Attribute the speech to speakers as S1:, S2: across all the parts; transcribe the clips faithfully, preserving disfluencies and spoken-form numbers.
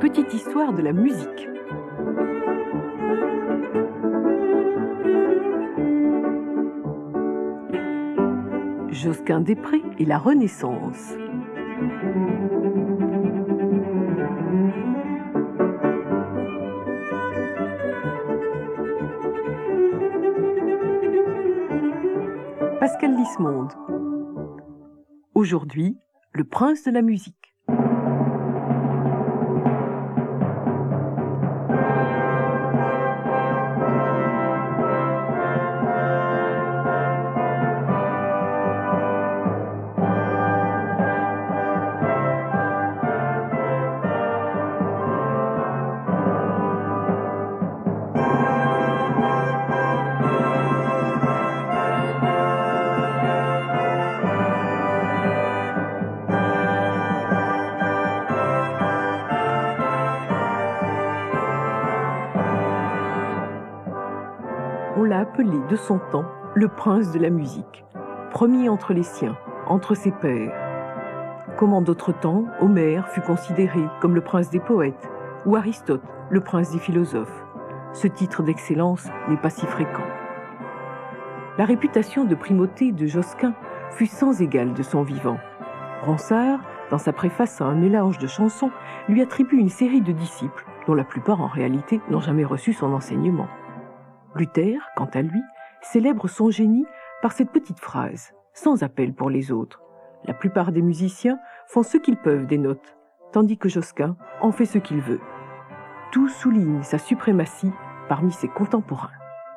S1: petite histoire de la musique. Josquin-des-Prés et la Renaissance. Pascal Lismonde. Aujourd'hui, le prince de la musique. On l'a appelé de son temps le prince de la musique, premier entre les siens, entre ses pairs. Comme en d'autres temps, Homère fut considéré comme le prince des poètes, ou Aristote, le prince des philosophes. Ce titre d'excellence n'est pas si fréquent. La réputation de primauté de Josquin fut sans égale de son vivant. Ronsard, dans sa préface à un mélange de chansons, lui attribue une série de disciples, dont la plupart en réalité n'ont jamais reçu son enseignement. Luther, quant à lui, célèbre son génie par cette petite phrase, sans appel pour les autres. La plupart des musiciens font ce qu'ils peuvent des notes, tandis que Josquin en fait ce qu'il veut. Tout souligne sa suprématie parmi ses contemporains.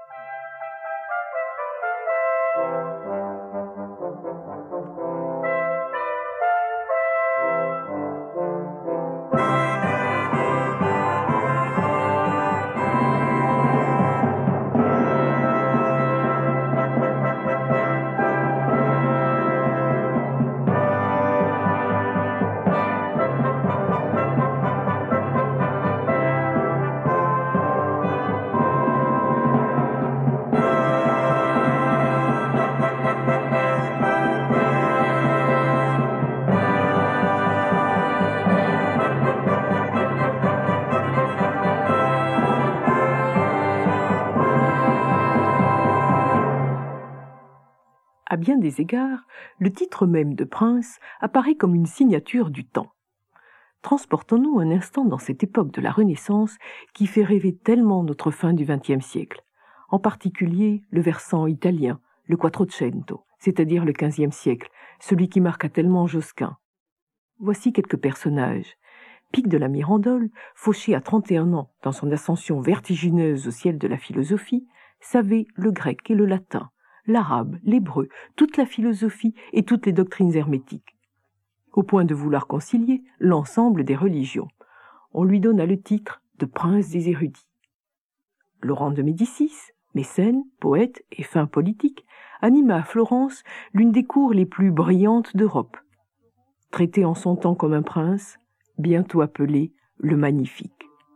S1: À bien des égards, le titre même de prince apparaît comme une signature du temps. Transportons-nous un instant dans cette époque de la Renaissance qui fait rêver tellement notre fin du vingtième siècle, en particulier le versant italien, le Quattrocento, c'est-à-dire le quinzième siècle, celui qui marqua tellement Josquin. Voici quelques personnages. Pic de la Mirandole, fauché à trente et un ans dans son ascension vertigineuse au ciel de la philosophie, savait le grec et le latin, l'arabe, l'hébreu, toute la philosophie et toutes les doctrines hermétiques, au point de vouloir concilier l'ensemble des religions. On lui donna le titre de prince des érudits. Laurent de Médicis, mécène, poète et fin politique, anima à Florence l'une des cours les plus brillantes d'Europe. Traité en son temps comme un prince, bientôt appelé le Magnifique.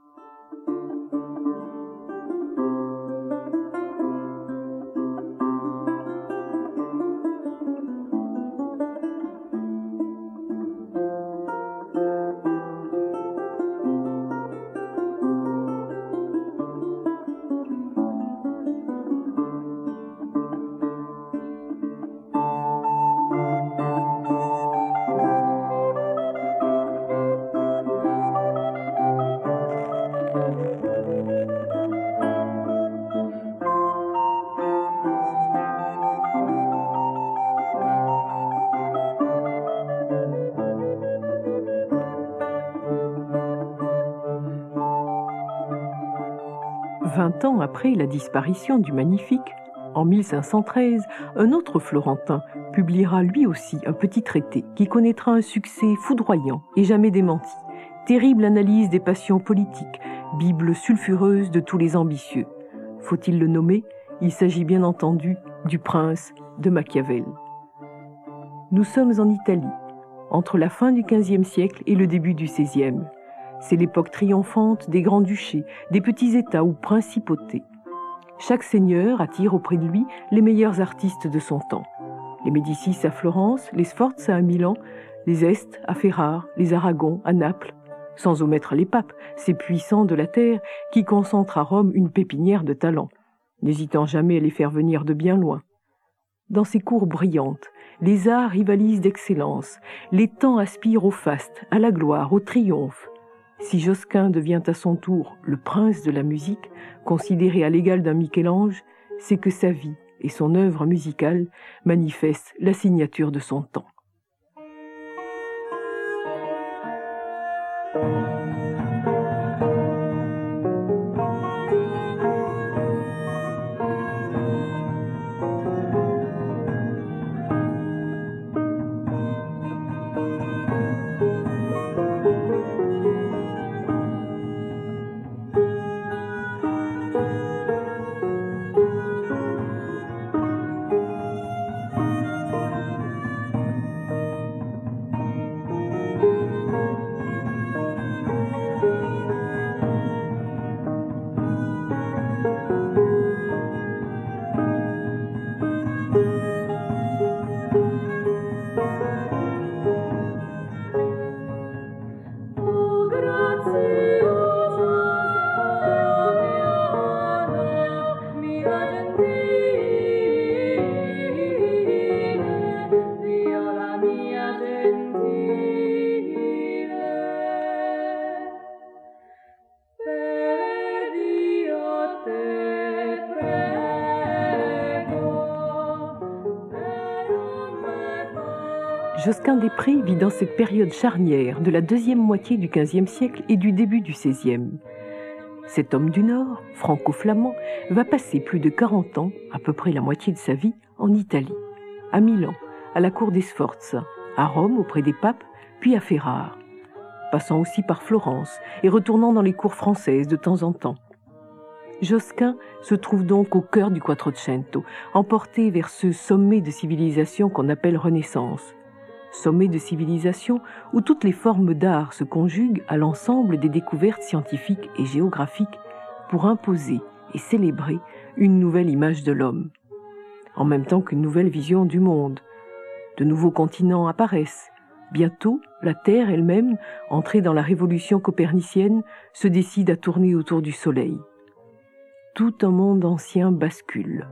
S1: Vingt ans après la disparition du Magnifique, en mille cinq cent treize, un autre Florentin publiera lui aussi un petit traité qui connaîtra un succès foudroyant et jamais démenti. Terrible analyse des passions politiques, bible sulfureuse de tous les ambitieux. Faut-il le nommer? Il s'agit bien entendu du prince de Machiavel. Nous sommes en Italie, entre la fin du quinzième siècle et le début du seizième. C'est l'époque triomphante des grands-duchés, des petits États ou principautés. Chaque seigneur attire auprès de lui les meilleurs artistes de son temps. Les Médicis à Florence, les Sforza à Milan, les Este à Ferrare, les Aragon à Naples. sans omettre les papes, ces puissants de la terre qui concentrent à Rome une pépinière de talents, n'hésitant jamais à les faire venir de bien loin. Dans ces cours brillantes, les arts rivalisent d'excellence, les temps aspirent au faste, à la gloire, au triomphe. Si Josquin devient à son tour le prince de la musique, considéré à l'égal d'un Michel-Ange, c'est que sa vie et son œuvre musicale manifestent la signature de son temps. Josquin-des-Prés vit dans cette période charnière de la deuxième moitié du quinzième siècle et du début du seizième. Cet homme du Nord, franco-flamand, va passer plus de quarante ans, à peu près la moitié de sa vie, en Italie, à Milan, à la cour des Sforza, à Rome auprès des papes, puis à Ferrare, passant aussi par Florence et retournant dans les cours françaises de temps en temps. Josquin se trouve donc au cœur du Quattrocento, emporté vers ce sommet de civilisation qu'on appelle Renaissance. Sommet de civilisation où toutes les formes d'art se conjuguent à l'ensemble des découvertes scientifiques et géographiques pour imposer et célébrer une nouvelle image de l'homme, en même temps qu'une nouvelle vision du monde. De nouveaux continents apparaissent. Bientôt, la Terre elle-même, entrée dans la révolution copernicienne, se décide à tourner autour du Soleil. Tout un monde ancien bascule.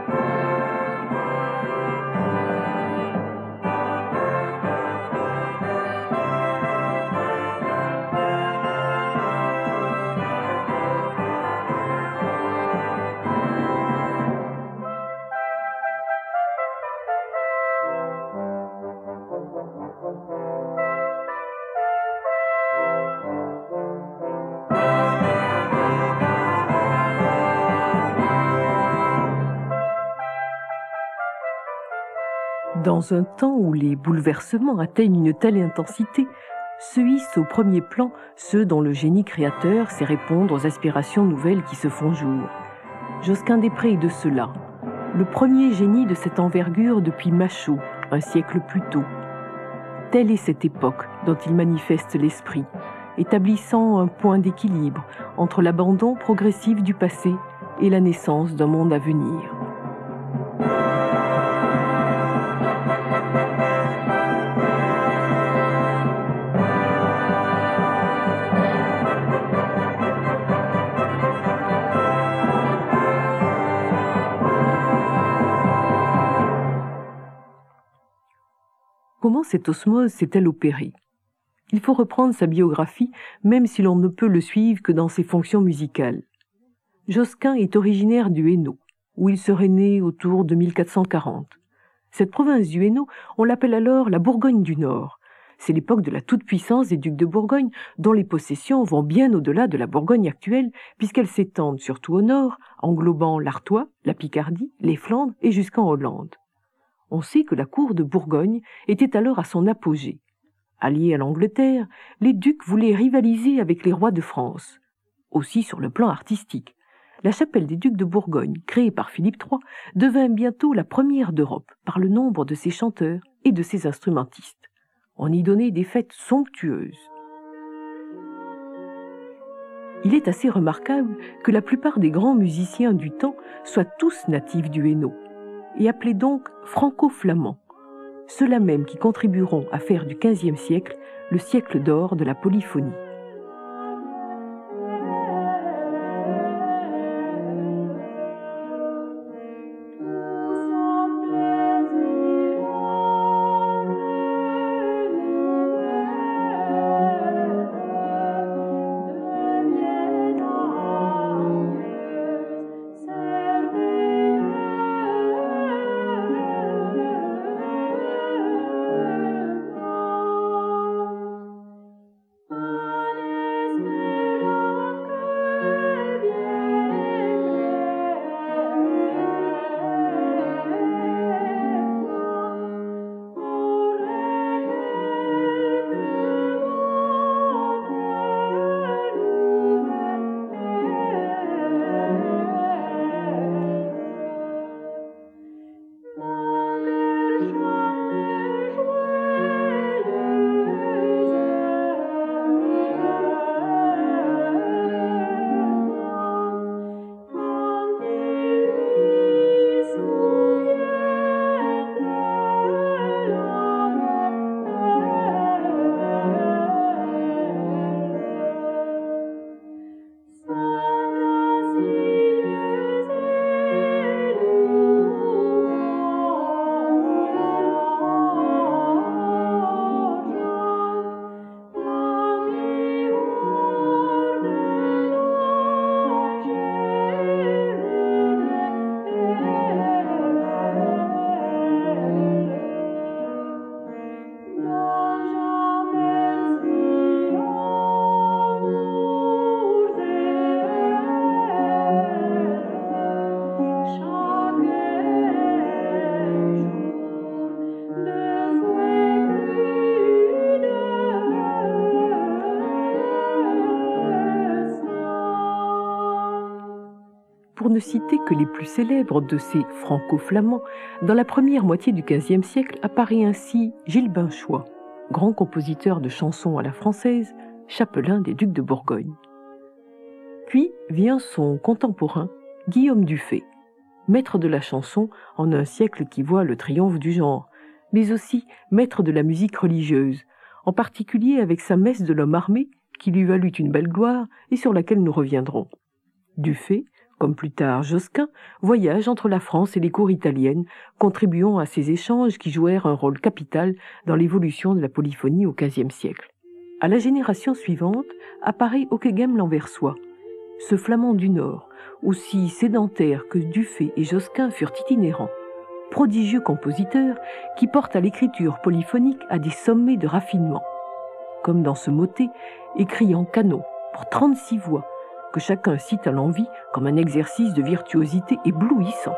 S1: Dans un temps où les bouleversements atteignent une telle intensité, se hissent au premier plan ceux dont le génie créateur sait répondre aux aspirations nouvelles qui se font jour. Josquin-des-Prés est de cela, le premier génie de cette envergure depuis Machaut, un siècle plus tôt. Telle est cette époque dont il manifeste l'esprit, établissant un point d'équilibre entre l'abandon progressif du passé et la naissance d'un monde à venir. Comment cette osmose s'est-elle opérée? Il faut reprendre sa biographie, même si l'on ne peut le suivre que dans ses fonctions musicales. Josquin est originaire du Hainaut, où il serait né autour de mille quatre cent quarante. Cette province du Hainaut, on l'appelle alors la Bourgogne du Nord. C'est l'époque de la toute-puissance des ducs de Bourgogne, dont les possessions vont bien au-delà de la Bourgogne actuelle, puisqu'elles s'étendent surtout au nord, englobant l'Artois, la Picardie, les Flandres et jusqu'en Hollande. On sait que la cour de Bourgogne était alors à son apogée. Alliés à l'Angleterre, les ducs voulaient rivaliser avec les rois de France. Aussi sur le plan artistique, la chapelle des ducs de Bourgogne, créée par Philippe trois, devint bientôt la première d'Europe par le nombre de ses chanteurs et de ses instrumentistes. On y donnait des fêtes somptueuses. Il est assez remarquable que la plupart des grands musiciens du temps soient tous natifs du Hainaut, et appelés donc franco-flamands, ceux-là même qui contribueront à faire du quinzième siècle le siècle d'or de la polyphonie. ne citer que les plus célèbres de ces franco-flamands, dans la première moitié du quinzième siècle apparaît ainsi Gilles Binchois, grand compositeur de chansons à la française, chapelain des ducs de Bourgogne. Puis vient son contemporain, Guillaume Dufay, maître de la chanson en un siècle qui voit le triomphe du genre, mais aussi maître de la musique religieuse, en particulier avec sa messe de l'homme armé, qui lui valut une belle gloire et sur laquelle nous reviendrons. Dufay, comme plus tard Josquin, voyage entre la France et les cours italiennes, contribuant à ces échanges qui jouèrent un rôle capital dans l'évolution de la polyphonie au quinzième siècle. À la génération suivante apparaît Ockeghem l'Anversois, ce flamand du Nord, aussi sédentaire que Dufay et Josquin furent itinérants, prodigieux compositeur qui porte à l'écriture polyphonique à des sommets de raffinement, comme dans ce motet écrit en canot pour trente-six voix, que chacun cite à l'envi comme un exercice de virtuosité éblouissant.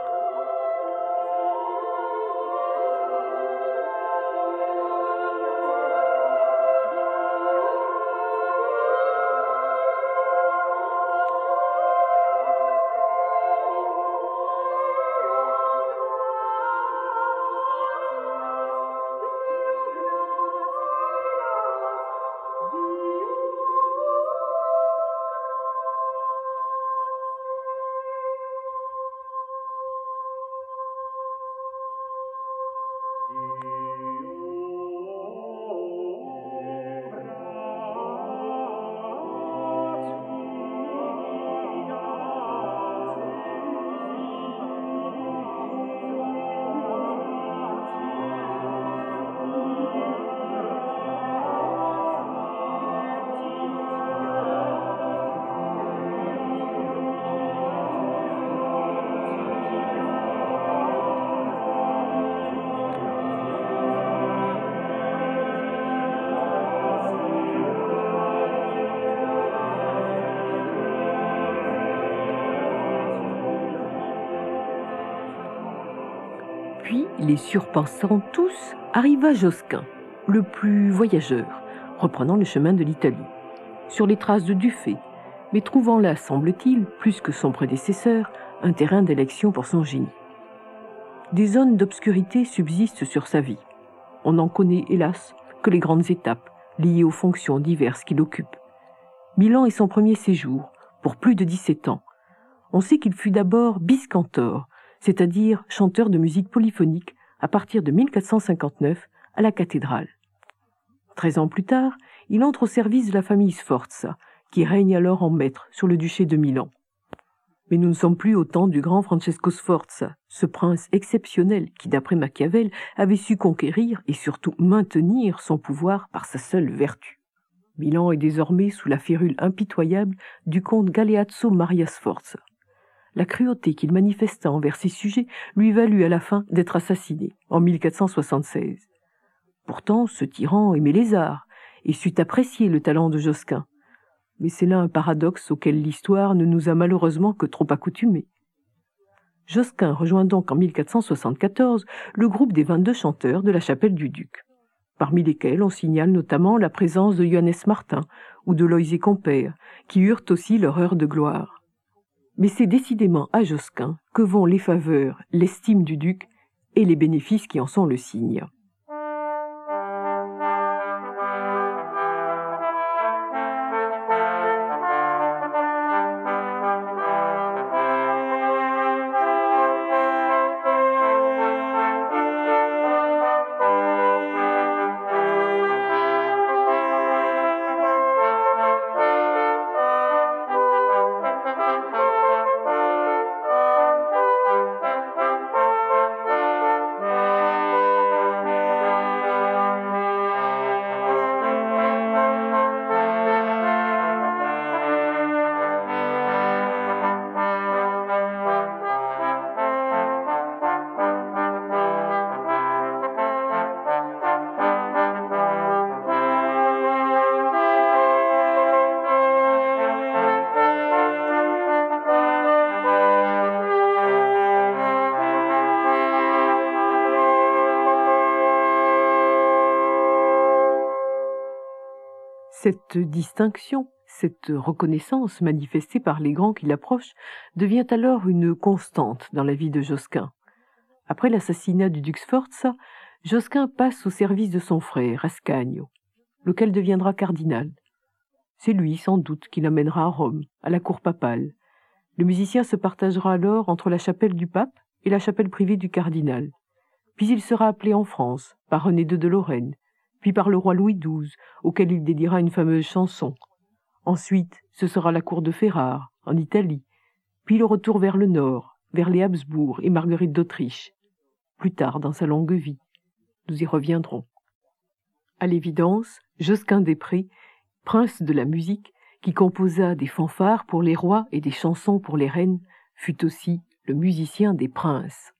S1: Puis, les surpassant tous, arriva Josquin, le plus voyageur, reprenant le chemin de l'Italie, sur les traces de Dufay, mais trouvant là, semble-t-il, plus que son prédécesseur, un terrain d'élection pour son génie. Des zones d'obscurité subsistent sur sa vie. On n'en connaît, hélas, que les grandes étapes, liées aux fonctions diverses qu'il occupe. Milan est son premier séjour, pour plus de dix-sept ans. On sait qu'il fut d'abord biscantor, c'est-à-dire chanteur de musique polyphonique, à partir de mille quatre cent cinquante-neuf à la cathédrale. Treize ans plus tard, il entre au service de la famille Sforza, qui règne alors en maître sur le duché de Milan. Mais nous ne sommes plus au temps du grand Francesco Sforza, ce prince exceptionnel qui, d'après Machiavel, avait su conquérir et surtout maintenir son pouvoir par sa seule vertu. Milan est désormais sous la férule impitoyable du comte Galeazzo Maria Sforza. La cruauté qu'il manifesta envers ses sujets lui valut à la fin d'être assassiné en mille quatre cent soixante-seize. Pourtant, ce tyran aimait les arts et sut apprécier le talent de Josquin. Mais c'est là un paradoxe auquel l'histoire ne nous a malheureusement que trop accoutumés. Josquin rejoint donc en mille quatre cent soixante-quatorze le groupe des vingt-deux chanteurs de la chapelle du Duc, parmi lesquels on signale notamment la présence de Johannes Martin ou de Loisé Compère, qui eurent aussi leur heure de gloire. Mais c'est décidément à Josquin que vont les faveurs, l'estime du duc et les bénéfices qui en sont le signe. Cette distinction, Cette reconnaissance manifestée par les grands qui l'approchent devient alors une constante dans la vie de Josquin. Après l'assassinat du duc Sforza, Josquin passe au service de son frère, Ascanio, lequel deviendra cardinal. C'est lui, sans doute, qui l'amènera à Rome, à la cour papale. Le musicien se partagera alors entre la chapelle du pape et la chapelle privée du cardinal. Puis il sera appelé en France par René deux de Lorraine, puis par le roi Louis douze, auquel il dédiera une fameuse chanson. Ensuite, ce sera la cour de Ferrare, en Italie, puis le retour vers le nord, vers les Habsbourg et Marguerite d'Autriche. Plus tard dans sa longue vie. Nous y reviendrons. À l'évidence, Josquin des Prés, prince de la musique, qui composa des fanfares pour les rois et des chansons pour les reines, fut aussi le musicien des princes.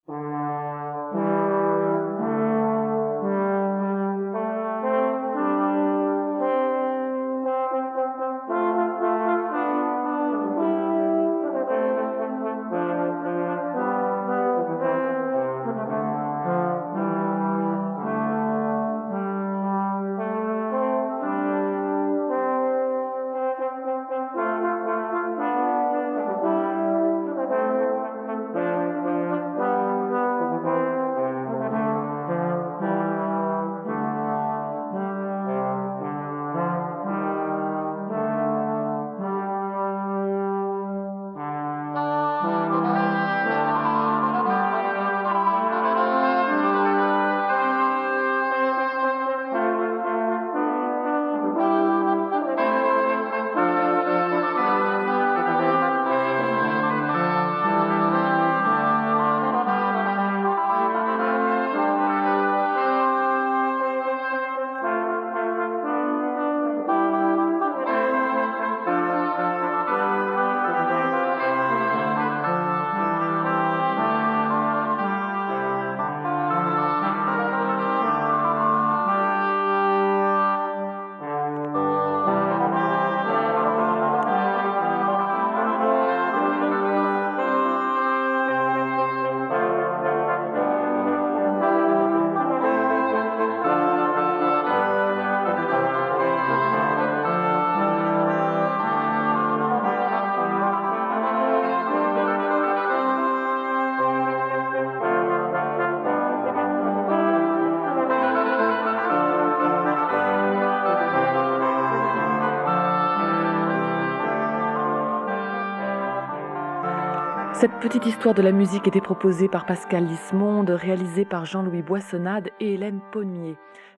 S2: Cette petite histoire de la musique était proposée par Pascal Lismonde, réalisée par Jean-Louis Boissonnade et Hélène Pommier.